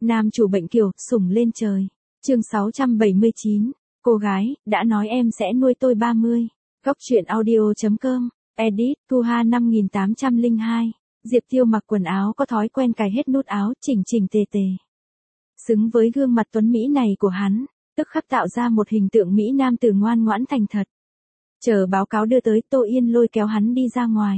Nam chủ bệnh kiều, sủng lên trời. Chương 679. Cô gái, đã nói em sẽ nuôi tôi 30. Góc truyện audio.com. Edit, Thu Ha 5802. Diệp Tiêu mặc quần áo có thói quen cài hết nút áo, chỉnh chỉnh tề tề. Xứng với gương mặt tuấn mỹ này của hắn, tức khắc tạo ra một hình tượng mỹ nam tử ngoan ngoãn thành thật. Chờ báo cáo đưa tới, Tô Yên lôi kéo hắn đi ra ngoài.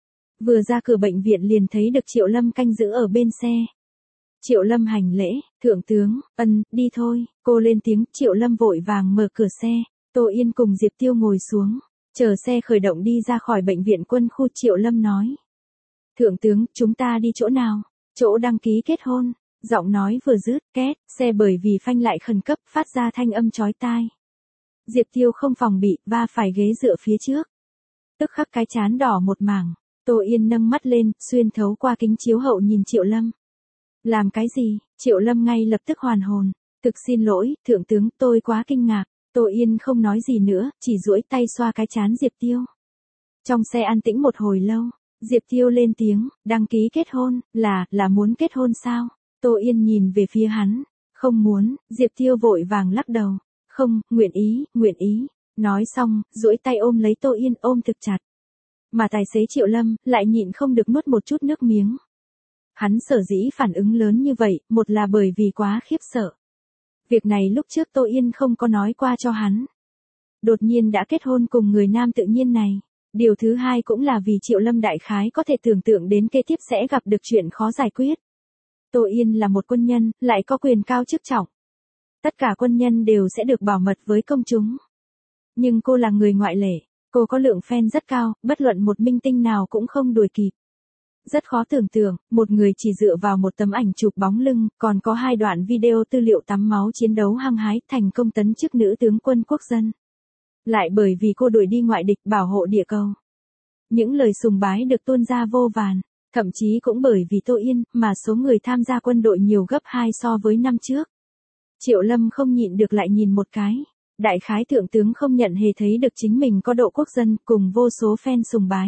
Vừa ra cửa bệnh viện liền thấy được Triệu Lâm canh giữ ở bên xe. Triệu Lâm hành lễ, thượng tướng, đi thôi, cô lên tiếng. Triệu Lâm vội vàng mở cửa xe, Tô Yên cùng Diệp Tiêu ngồi xuống, chờ xe khởi động đi ra khỏi bệnh viện quân khu. Triệu Lâm nói, thượng tướng, chúng ta đi chỗ nào? Chỗ đăng ký kết hôn. Giọng nói vừa dứt, két, xe bởi vì phanh lại khẩn cấp, phát ra thanh âm chói tai. Diệp Tiêu không phòng bị, va phải ghế dựa phía trước. Tức khắc cái trán đỏ một mảng. Tô Yên nâng mắt lên, xuyên thấu qua kính chiếu hậu nhìn Triệu Lâm. Làm cái gì? Triệu Lâm ngay lập tức hoàn hồn. Thực xin lỗi, thượng tướng, tôi quá kinh ngạc. Tô Yên không nói gì nữa, chỉ duỗi tay xoa cái trán Diệp Tiêu. Trong xe an tĩnh một hồi lâu, Diệp Tiêu lên tiếng, đăng ký kết hôn, là muốn kết hôn sao? Tô Yên nhìn về phía hắn, không muốn. Diệp Tiêu vội vàng lắc đầu, không, nguyện ý. Nói xong, duỗi tay ôm lấy Tô Yên, ôm thực chặt. Mà tài xế Triệu Lâm lại nhịn không được nuốt một chút nước miếng. Hắn sở dĩ phản ứng lớn như vậy, một là bởi vì quá khiếp sợ. Việc này lúc trước Tô Yên không có nói qua cho hắn. Đột nhiên đã kết hôn cùng người nam tự nhiên này. Điều thứ hai cũng là vì Triệu Lâm đại khái có thể tưởng tượng đến kế tiếp sẽ gặp được chuyện khó giải quyết. Tô Yên là một quân nhân, lại có quyền cao chức trọng. Tất cả quân nhân đều sẽ được bảo mật với công chúng. Nhưng cô là người ngoại lệ, cô có lượng fan rất cao, bất luận một minh tinh nào cũng không đuổi kịp. Rất khó tưởng tượng, một người chỉ dựa vào một tấm ảnh chụp bóng lưng, còn có 2 đoạn video tư liệu tắm máu chiến đấu hăng hái, thành công tấn chức nữ tướng quân quốc dân. Lại bởi vì cô đuổi đi ngoại địch bảo hộ địa cầu. Những lời sùng bái được tuôn ra vô vàn, thậm chí cũng bởi vì Tô Yên mà số người tham gia quân đội nhiều gấp 2 so với năm trước. Triệu Lâm không nhịn được lại nhìn một cái. Đại khái thượng tướng không nhận hề thấy được chính mình có độ quốc dân cùng vô số fan sùng bái.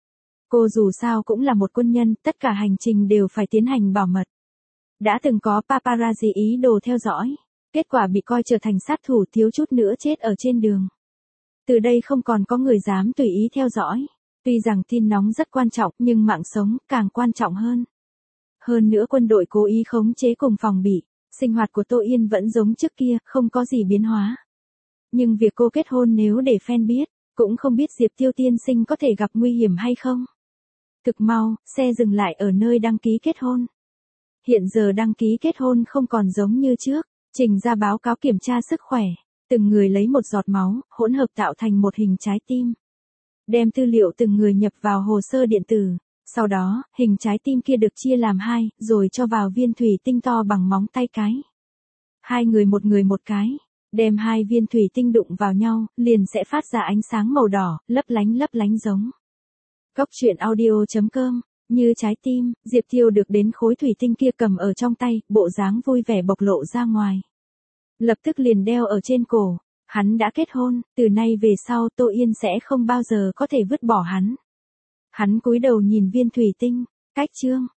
Cô dù sao cũng là một quân nhân, tất cả hành trình đều phải tiến hành bảo mật. Đã từng có paparazzi ý đồ theo dõi, kết quả bị coi trở thành sát thủ, thiếu chút nữa chết ở trên đường. Từ đây không còn có người dám tùy ý theo dõi. Tuy rằng tin nóng rất quan trọng, nhưng mạng sống càng quan trọng hơn. Hơn nữa quân đội cố ý khống chế cùng phòng bị, sinh hoạt của Tô Yên vẫn giống trước kia, không có gì biến hóa. Nhưng việc cô kết hôn nếu để fan biết, cũng không biết Diệp Tiêu tiên sinh có thể gặp nguy hiểm hay không. Thực mau, xe dừng lại ở nơi đăng ký kết hôn. Hiện giờ đăng ký kết hôn không còn giống như trước, trình ra báo cáo kiểm tra sức khỏe, từng người lấy một giọt máu, hỗn hợp tạo thành một hình trái tim. Đem tư liệu từng người nhập vào hồ sơ điện tử, sau đó, hình trái tim kia được chia làm 2, rồi cho vào viên thủy tinh to bằng móng tay cái. 2 người một cái, đem 2 viên thủy tinh đụng vào nhau, liền sẽ phát ra ánh sáng màu đỏ, lấp lánh giống. Góc truyện audio.com. Như trái tim, Diệp Tiêu được đến khối thủy tinh kia cầm ở trong tay, bộ dáng vui vẻ bộc lộ ra ngoài. Lập tức liền đeo ở trên cổ. Hắn đã kết hôn, từ nay về sau Tô Yên sẽ không bao giờ có thể vứt bỏ hắn. Hắn cúi đầu nhìn viên thủy tinh, cách chương.